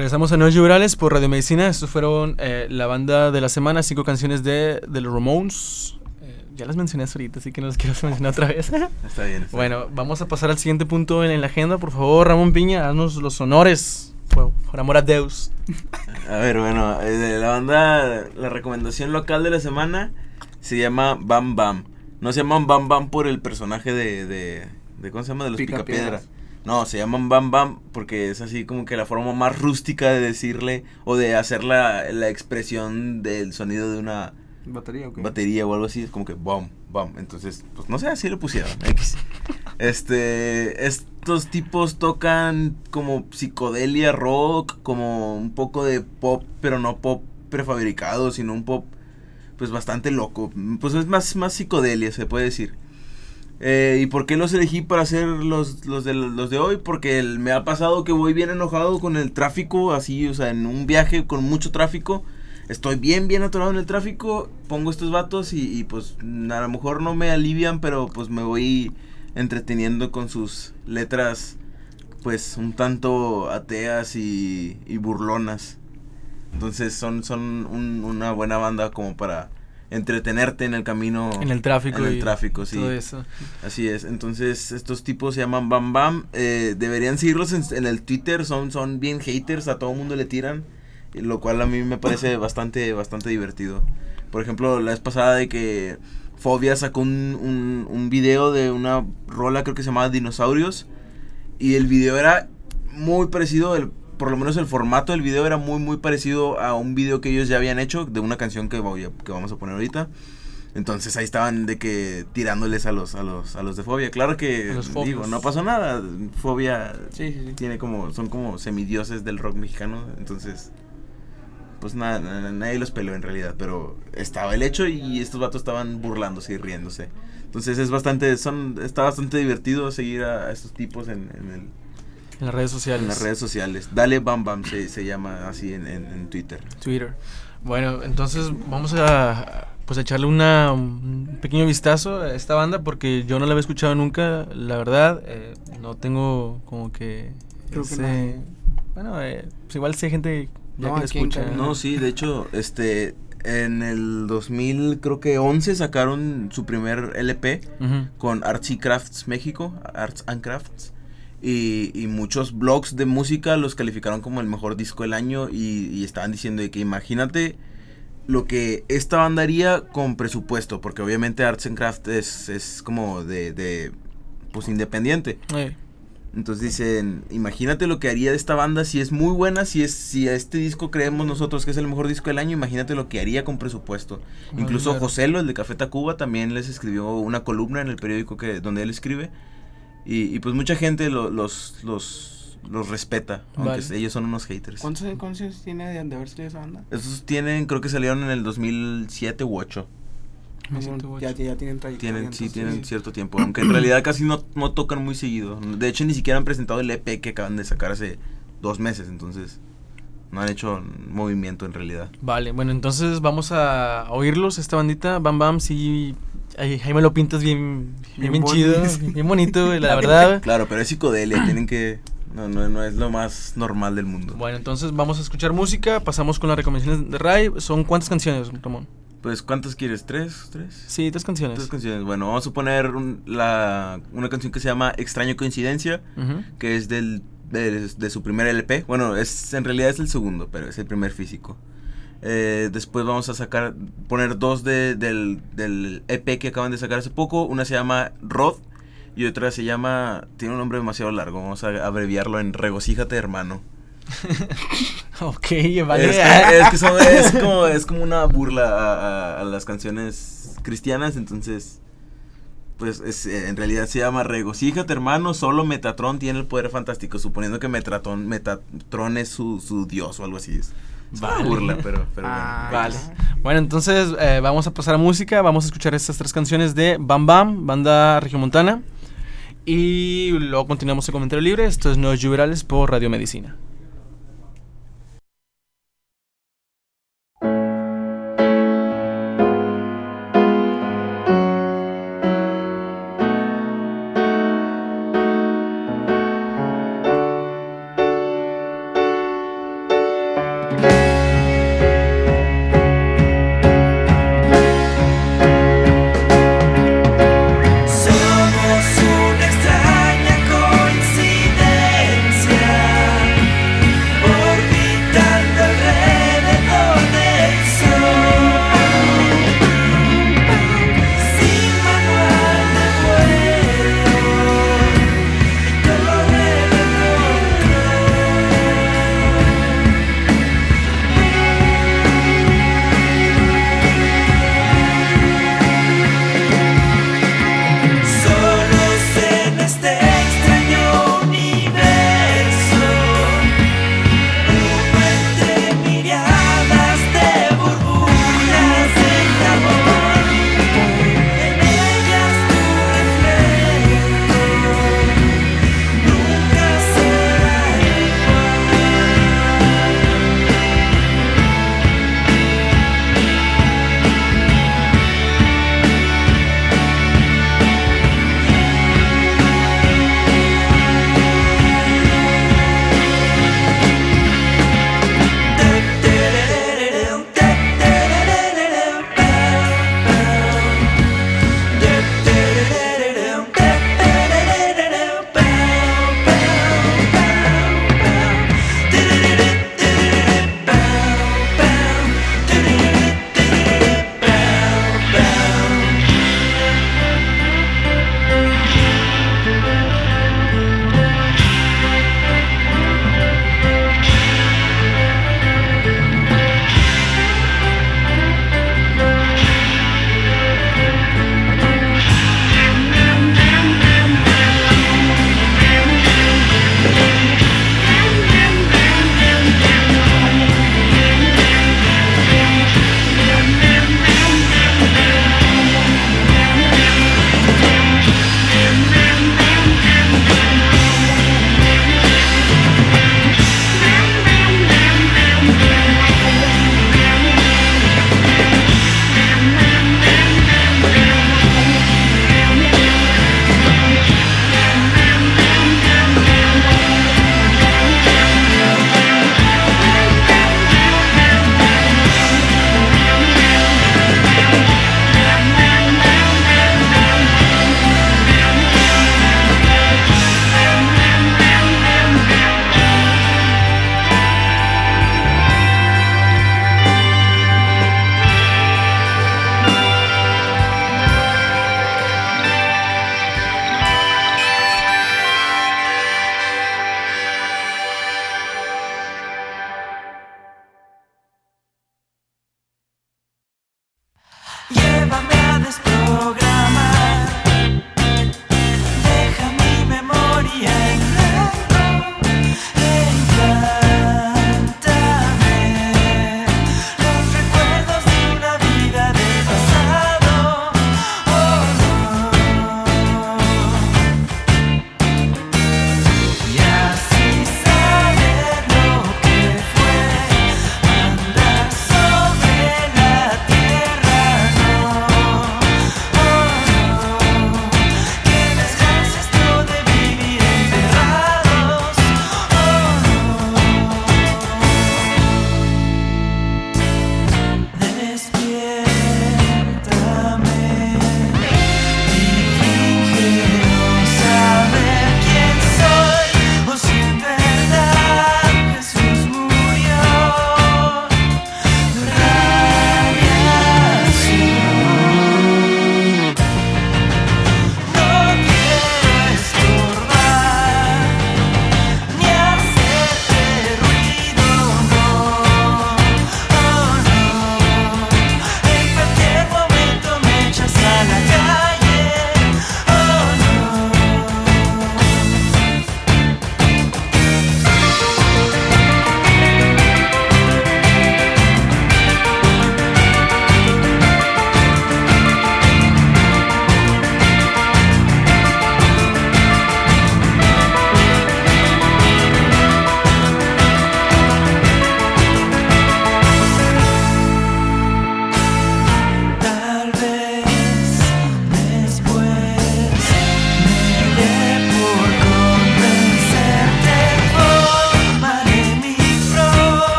Speaker 1: Regresamos a Noches Liberales por Radio Medicina. Estos fueron la banda de la semana, 5 canciones de los Ramones. Ya las mencioné ahorita, así que no las quiero mencionar otra vez.
Speaker 2: Está bien.
Speaker 1: Bueno, vamos a pasar al siguiente punto en la agenda. Por favor, Ramón Piña, haznos los honores. Por amor a Deus.
Speaker 2: A ver, bueno, de la banda, la recomendación local de la semana se llama Bam Bam. No se llaman Bam Bam por el personaje de ¿cómo se llama? De los Picapiedras. No, se llaman Bam Bam porque es así como que la forma más rústica de decirle o de hacer la expresión del sonido de una batería o algo así. Es como que bam, bam. Entonces, pues no sé, así lo pusieron. X. Estos tipos tocan como psicodelia rock, como un poco de pop, pero no pop prefabricado, sino un pop pues bastante loco. Pues es más psicodelia, se puede decir. ¿Y por qué los elegí para hacer los de hoy? Porque me ha pasado que voy bien enojado con el tráfico, así, o sea, en un viaje con mucho tráfico. Estoy bien atorado en el tráfico, pongo estos vatos y pues a lo mejor no me alivian, pero pues me voy entreteniendo con sus letras pues un tanto ateas y burlonas. Entonces son una buena banda como para entretenerte en el camino.
Speaker 1: En el tráfico.
Speaker 2: En el tráfico, sí.
Speaker 1: Todo eso.
Speaker 2: Así es. Entonces estos tipos se llaman Bam Bam. Deberían seguirlos en el Twitter. Son bien haters. A todo mundo le tiran. Lo cual a mí me parece bastante divertido. Por ejemplo, la vez pasada de que Fobia sacó un video de una rola, creo que se llamaba Dinosaurios. Y el video era muy parecido, por lo menos el formato del video era muy parecido a un video que ellos ya habían hecho de una canción que vamos a poner ahorita. Entonces ahí estaban de que tirándoles a los de Fobia. Claro que digo, no pasó nada. Fobia
Speaker 3: sí.
Speaker 2: tiene son como semidioses del rock mexicano. Entonces pues nadie los peló en realidad, pero estaba el hecho y estos vatos estaban burlándose y riéndose. Entonces está bastante divertido seguir a estos tipos en
Speaker 1: las redes sociales.
Speaker 2: En las redes sociales. Dale Bam Bam se llama así en Twitter.
Speaker 1: Bueno, entonces vamos a echarle un pequeño vistazo a esta banda porque yo no la había escuchado nunca, la verdad. No tengo como que
Speaker 3: creo que no.
Speaker 1: Bueno, pues igual sé gente ya que la escucha.
Speaker 2: No, sí, de hecho, en el 2011 sacaron su primer LP con Arts and Crafts México, Arts and Crafts, y muchos blogs de música los calificaron como el mejor disco del año y estaban diciendo de que imagínate lo que esta banda haría con presupuesto, porque obviamente Arts and Crafts es como de pues independiente. Entonces dicen, imagínate lo que haría de esta banda si es muy buena, si a este disco creemos nosotros que es el mejor disco del año, imagínate lo que haría con presupuesto. Incluso Joselo, el de Café Tacuba, también les escribió una columna en el periódico donde él escribe. Y pues mucha gente los respeta, aunque ellos son unos haters.
Speaker 3: ¿Cuántos años tiene de haber salido esa banda?
Speaker 2: Esos creo que salieron en el 2007 u 2008.
Speaker 3: Ya tienen trayectoria.
Speaker 2: Tienen cierto tiempo, aunque en realidad casi no tocan muy seguido. De hecho, ni siquiera han presentado el EP que acaban de sacar hace 2 meses, entonces no han hecho movimiento en realidad. Vale,
Speaker 1: bueno, entonces vamos a oírlos, esta bandita, Bam Bam, sí, ahí me lo pintas bien chido, bien bonito, la verdad.
Speaker 2: Claro, pero es psicodelia, tienen que... No es lo más normal del mundo.
Speaker 1: Bueno, entonces vamos a escuchar música, pasamos con las recomendaciones de Ray. ¿Son cuántas canciones, Ramón?
Speaker 2: Pues, ¿cuántas quieres? ¿3?
Speaker 1: Sí, 3 canciones.
Speaker 2: 3 canciones. Bueno, vamos a poner una canción que se llama Extraño Coincidencia, que es de su primer LP. Bueno, en realidad es el segundo, pero es el primer físico. Después vamos a poner 2 del EP que acaban de sacar hace poco. Una se llama Rod y otra tiene un nombre demasiado largo. Vamos a abreviarlo en Regocíjate, hermano.
Speaker 1: Ok, vale.
Speaker 2: Es como una burla a las canciones cristianas, entonces pues en realidad se llama Regocíjate, hermano, solo Metatron tiene el poder fantástico, suponiendo que Metatron es su dios o algo así. Es una burla, pero bueno.
Speaker 1: Vale. Bueno, entonces vamos a pasar a música, vamos a escuchar estas 3 canciones de Bam Bam, banda regiomontana, y luego continuamos el comentario libre. Esto es Noches Liberales por Radio Medicina.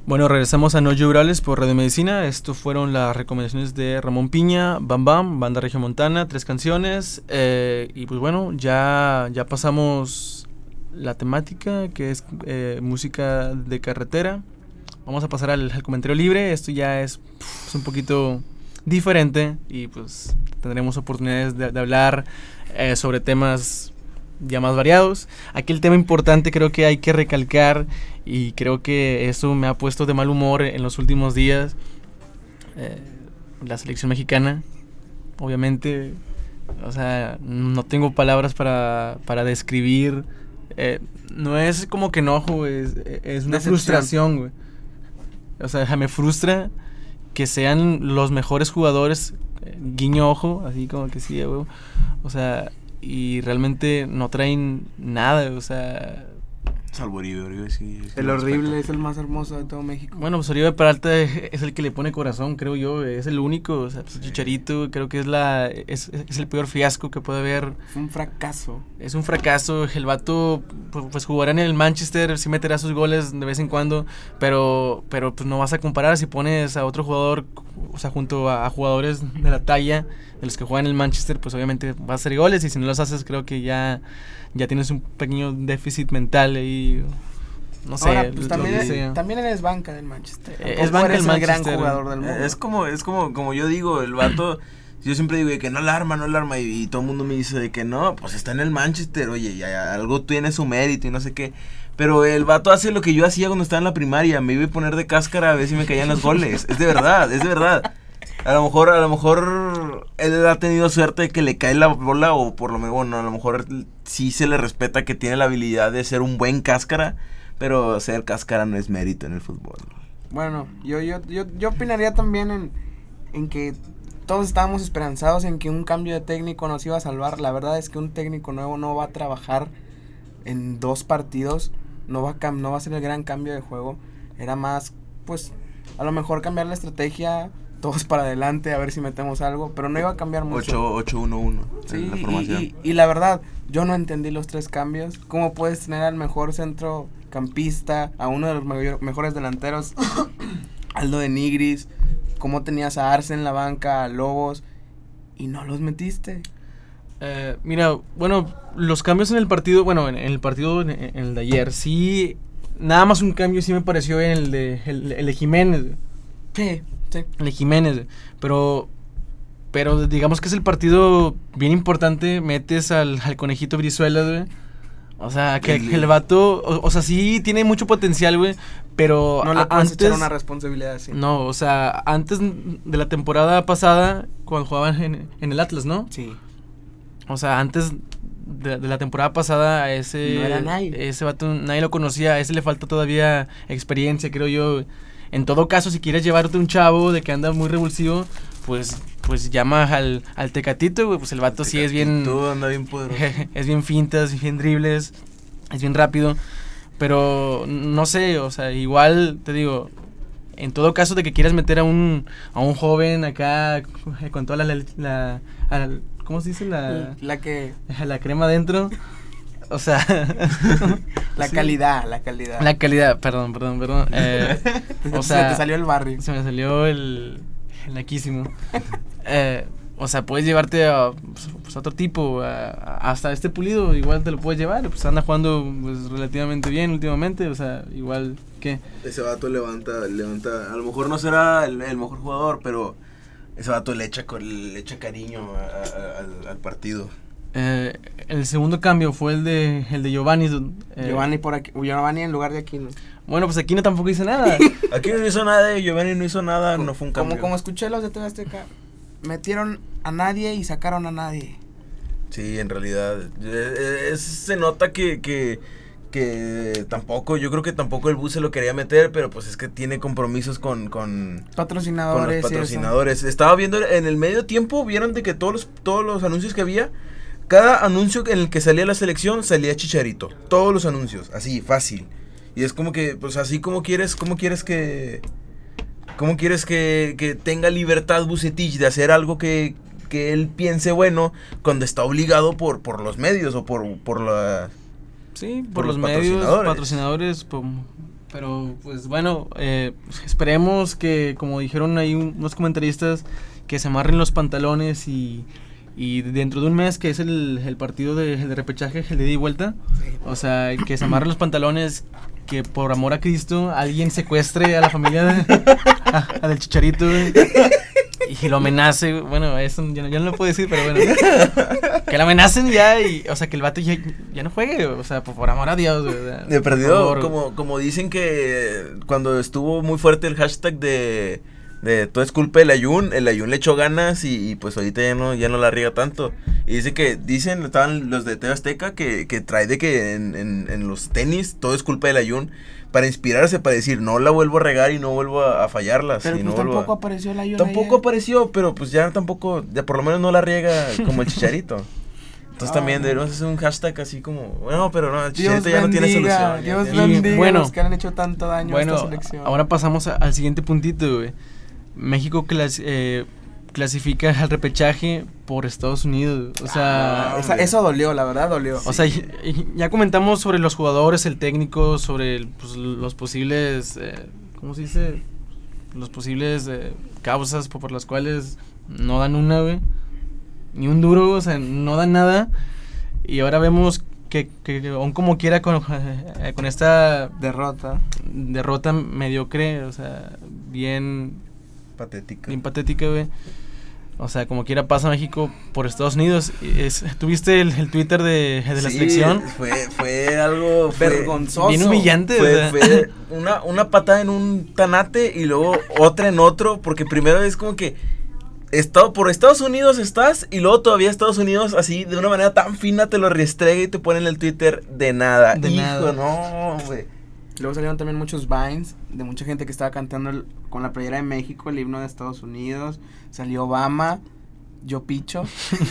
Speaker 1: Bueno, regresamos a No Llorales por Radio Medicina. Esto fueron las recomendaciones de Ramón Piña, Bam Bam, Banda Regiomontana, 3 canciones. Y pues bueno, ya pasamos la temática, que es música de carretera. Vamos a pasar al comentario libre. Esto ya es un poquito diferente y pues tendremos oportunidades de hablar sobre temas ya más variados. Aquí el tema importante creo que hay que recalcar, y creo que eso me ha puesto de mal humor en los últimos días, la selección mexicana. Obviamente, o sea, no tengo palabras para describir. No es como que enojo, es una
Speaker 3: Decepción.
Speaker 1: frustración, güey. O sea, me frustra que sean los mejores jugadores, guiño ojo, así como que sí, güey. O sea, y realmente no traen nada, o sea...
Speaker 2: Salvo Oribe, sí.
Speaker 3: El horrible es el más hermoso de todo México.
Speaker 1: Bueno, pues Oribe Peralta es el que le pone corazón, creo yo, es el único, o sea, pues, Chicharito, creo que es el peor fiasco que puede haber.
Speaker 3: Fue un fracaso.
Speaker 1: Es un fracaso, el vato pues jugará en el Manchester, sí meterá sus goles de vez en cuando, pero pues no vas a comparar si pones a otro jugador, o sea, junto a jugadores de la talla de los que juegan en el Manchester, pues obviamente va a hacer goles, y si no los haces creo que ya tienes un pequeño déficit mental ahí, no sé.
Speaker 3: Ahora, pues también eres banca del Manchester.
Speaker 1: Es banca del
Speaker 3: el gran
Speaker 1: Manchester.
Speaker 3: jugador del mundo.
Speaker 2: Es como yo digo, el vato, yo siempre digo de que no la arma, y todo el mundo me dice de que no, pues está en el Manchester, oye, ya algo tiene su mérito y no sé qué. Pero el vato hace lo que yo hacía cuando estaba en la primaria, me iba a poner de cáscara a ver si me caían los goles. Es de verdad. A lo mejor él ha tenido suerte de que le cae la bola, o por lo menos, bueno, a lo mejor sí se le respeta que tiene la habilidad de ser un buen cáscara, pero ser cáscara no es mérito en el fútbol.
Speaker 3: Bueno, yo opinaría también en que todos estábamos esperanzados en que un cambio de técnico nos iba a salvar. La verdad es que un técnico nuevo no va a trabajar en 2 partidos, no va a ser el gran cambio de juego. Era más, pues, a lo mejor cambiar la estrategia, todos para adelante, a ver si metemos algo, pero no iba a cambiar mucho.
Speaker 2: 8-1-1
Speaker 3: Sí,
Speaker 2: en la formación.
Speaker 3: y la verdad, yo no entendí los 3 cambios. ¿Cómo puedes tener al mejor centrocampista, a uno de los mejores delanteros, Aldo de Nigris? ¿Cómo tenías a Arce en la banca, a Lobos, y no los metiste?
Speaker 1: Mira, bueno, los cambios en el partido, en el partido en el de ayer, sí, nada más un cambio sí me pareció en el de Jiménez.
Speaker 3: Sí.
Speaker 1: El de Jiménez, pero digamos que es el partido bien importante, metes al conejito Brizuela, güey. O sea, que el vato, o sea, sí tiene mucho potencial, güey, pero
Speaker 3: no le puedes
Speaker 1: antes,
Speaker 3: echar una responsabilidad así.
Speaker 1: No, o sea, antes de la temporada pasada, cuando jugaban en el Atlas, ¿no?
Speaker 3: Sí.
Speaker 1: O sea, antes de la temporada pasada,
Speaker 3: No era nadie.
Speaker 1: ese vato nadie lo conocía, a ese le falta todavía experiencia, creo yo. En todo caso, si quieres llevarte un chavo de que anda muy revulsivo, pues llama al Tecatito, güey, pues el vato sí es bien...
Speaker 2: Todo anda bien poderoso.
Speaker 1: Es bien fintas, bien dribles, es bien rápido, pero no sé, o sea, igual te digo, en todo caso de que quieras meter a un joven acá con toda la ¿cómo se dice? La crema adentro. O sea...
Speaker 3: La
Speaker 1: sí.
Speaker 3: calidad.
Speaker 1: La calidad, perdón. O sea...
Speaker 3: Se te salió el barrio.
Speaker 1: Se me salió el naquísimo. O sea, puedes llevarte a otro tipo, hasta este Pulido, igual te lo puedes llevar, pues anda jugando pues relativamente bien últimamente, o sea, igual que...
Speaker 2: Ese vato levanta, a lo mejor no será el mejor jugador, pero ese vato le echa cariño al partido.
Speaker 1: El segundo cambio fue el de Giovanni.
Speaker 3: Giovanni por aquí, Giovanni en lugar de Aquino.
Speaker 1: Bueno, pues Aquino tampoco hizo nada.
Speaker 2: Aquino no hizo nada, Giovanni no hizo nada, no fue un cambio.
Speaker 3: Como escuché los de TV Azteca, metieron a nadie y sacaron a nadie.
Speaker 2: Sí, en realidad, se nota que tampoco, yo creo que tampoco el bus se lo quería meter, pero pues es que tiene compromisos con
Speaker 3: patrocinadores.
Speaker 2: Con los patrocinadores. Estaba viendo en el medio tiempo, vieron de que todos los anuncios que había, cada anuncio en el que salía la selección salía Chicharito. Todos los anuncios, así, fácil. Y es como que, pues así ¿cómo quieres que tenga libertad Vucetich de hacer algo que él piense bueno cuando está obligado por los medios o por la...
Speaker 1: Sí, por los medios, patrocinadores, Pero pues bueno, esperemos que, como dijeron ahí unos comentaristas, que se amarren los pantalones y dentro de un mes, que es el partido de repechaje, el de ida y vuelta, o sea, que se amarren los pantalones, que por amor a Cristo alguien secuestre a la familia del Chicharito, güey, y lo amenace, bueno, eso ya no lo puedo decir, pero bueno, que lo amenacen ya, y, o sea, que el vato ya no juegue, o sea, por amor a Dios, güey.
Speaker 2: De perdido, como dicen que cuando estuvo muy fuerte el hashtag de todo es culpa del Ayun, el Ayun le echó ganas y pues ahorita ya no la riega tanto. Y dicen, estaban los de TV Azteca que trae de que en los tenis todo es culpa del Ayun, para inspirarse, para decir, no la vuelvo a regar y no vuelvo a fallarlas.
Speaker 3: Pero
Speaker 2: y
Speaker 3: pues
Speaker 2: no
Speaker 3: tampoco apareció el Ayun.
Speaker 2: Tampoco apareció, pero pues ya tampoco, ya por lo menos no la riega como el Chicharito. Entonces también deberíamos hacer un hashtag así como, bueno, pero no, el Chicharito ya no tiene solución.
Speaker 3: Dios bendiga a los que han hecho tanto daño a esta selección.
Speaker 1: Ahora pasamos al siguiente puntito, güey. México clasifica al repechaje por Estados Unidos, o sea...
Speaker 3: eso dolió, la verdad dolió.
Speaker 1: O sea, ya comentamos sobre los jugadores, el técnico, sobre los posibles, ¿cómo se dice? Los posibles causas por las cuales no dan una, güey, ni un duro, o sea, no dan nada, y ahora vemos que aún como quiera con esta derrota mediocre, o sea, bien patética, güey. O sea, como quiera pasa México por Estados Unidos. ¿Tuviste el Twitter de la selección?
Speaker 2: Fue algo
Speaker 3: vergonzoso.
Speaker 1: Bien humillante.
Speaker 2: Fue una patada en un tanate y luego otra en otro, porque primero es como que por Estados Unidos estás y luego todavía Estados Unidos así de una manera tan fina te lo restrega y te pone en el Twitter de nada. No, güey.
Speaker 3: Luego salieron también muchos vines de mucha gente que estaba cantando con la playera de México el himno de Estados Unidos. Salió Obama, yo picho.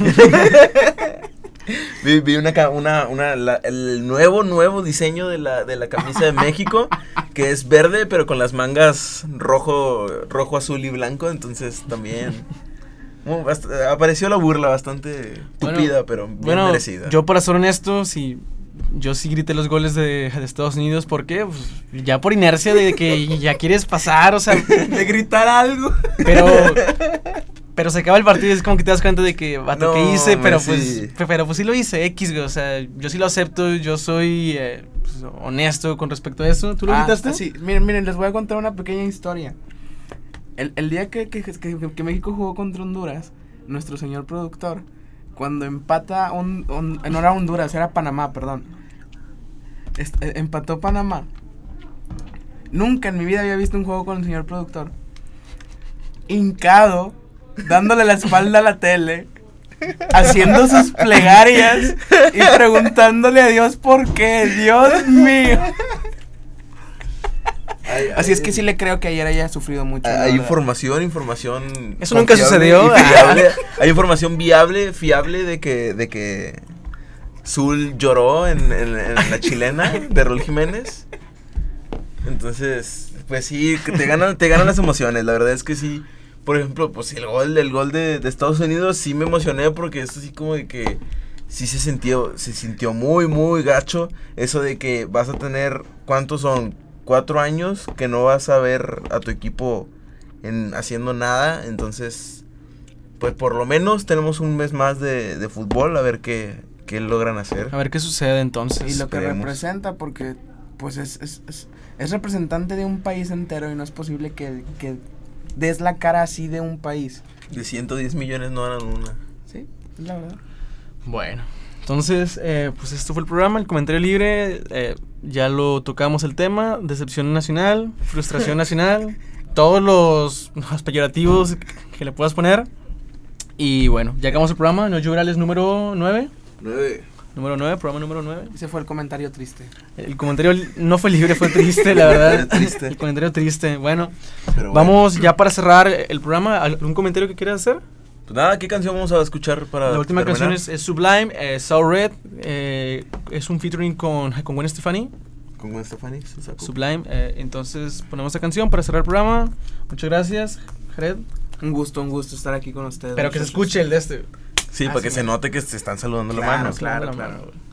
Speaker 2: vi el nuevo diseño de la camisa de México, que es verde pero con las mangas rojo, azul y blanco, entonces también apareció la burla bastante tupida, pero bien merecida.
Speaker 1: Yo, para ser honesto, yo sí grité los goles de Estados Unidos. ¿Por qué? Pues ya por inercia de que ya quieres pasar, o sea,
Speaker 3: de gritar algo.
Speaker 1: Pero se acaba el partido y es como que te das cuenta de que, vato, ¿qué hice? Pero
Speaker 2: sí.
Speaker 1: Pues sí lo hice, X, güey, o sea, yo sí lo acepto, yo soy pues, honesto con respecto a eso. ¿Tú lo gritaste?
Speaker 3: Sí, miren, les voy a contar una pequeña historia. El día que México jugó contra Honduras, nuestro señor productor, cuando empata no era Honduras, era Panamá, perdón. Empató Panamá. Nunca en mi vida había visto un juego con el señor productor hincado, dándole la espalda a la tele, haciendo sus plegarias y preguntándole a Dios por qué. Dios mío. Así es que sí le creo que ayer haya sufrido mucho.
Speaker 2: Hay información.
Speaker 1: Eso nunca sucedió.
Speaker 2: Hay información fiable de que Zul lloró en la chilena de Raúl Jiménez. Entonces, pues sí, te ganan las emociones. La verdad es que sí. Por ejemplo, pues el gol de Estados Unidos sí me emocioné, porque es así como de que sí se sintió muy, muy gacho. Eso de que vas a tener, ¿cuántos son? 4 años que no vas a ver a tu equipo haciendo nada. Entonces, pues por lo menos tenemos un mes más de fútbol, a ver qué logran hacer.
Speaker 1: A ver qué sucede entonces.
Speaker 3: Y lo que representa, porque pues es representante de un país entero y no es posible que des la cara así de un país.
Speaker 2: De 110 millones no ganan una.
Speaker 3: Sí, la verdad.
Speaker 1: Bueno, entonces, pues esto fue el programa, el comentario libre. Ya lo tocamos el tema, decepción nacional, frustración nacional, todos los peyorativos que le puedas poner. Y bueno, ya acabamos el programa. No Llorales número 9. Programa número 9.
Speaker 3: Ese fue el comentario triste.
Speaker 1: El comentario no fue libre, fue triste, la verdad.
Speaker 2: Triste.
Speaker 1: El comentario triste. Bueno, vamos ya para cerrar el programa. ¿Algún comentario que quieras hacer?
Speaker 2: Pues nada, ¿qué canción vamos a escuchar para
Speaker 1: La última
Speaker 2: terminar?
Speaker 1: canción es Sublime, Sour Red. Es un featuring con Gwen Stefani.
Speaker 2: Con Gwen Stefani.
Speaker 1: Sublime. Entonces ponemos esta canción para cerrar el programa. Muchas gracias, Jared.
Speaker 3: Un gusto estar aquí con ustedes.
Speaker 1: Pero que se escuche el de este.
Speaker 2: Sí, para que se note que se están saludando la mano.
Speaker 3: Claro.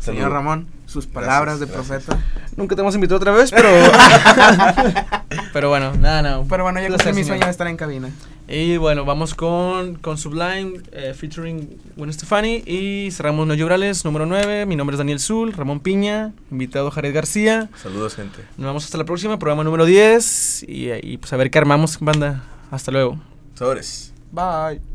Speaker 3: Señor Ramón, sus palabras de
Speaker 2: Gracias.
Speaker 3: profeta.
Speaker 1: Nunca te hemos invitado otra vez, pero... pero bueno, nada.
Speaker 3: Pero bueno, ya
Speaker 1: Placer,
Speaker 3: cumplí mi
Speaker 1: señor.
Speaker 3: sueño de estar en cabina.
Speaker 1: Y bueno, vamos con Sublime, featuring Gwen Stefani. Y cerramos No Llorales, número 9. Mi nombre es Daniel Zul, Ramón Piña, invitado Jared García.
Speaker 2: Saludos, gente.
Speaker 1: Nos vemos hasta la próxima, programa número 10. Y pues a ver qué armamos, banda. Hasta luego.
Speaker 2: Sobres.
Speaker 3: Bye.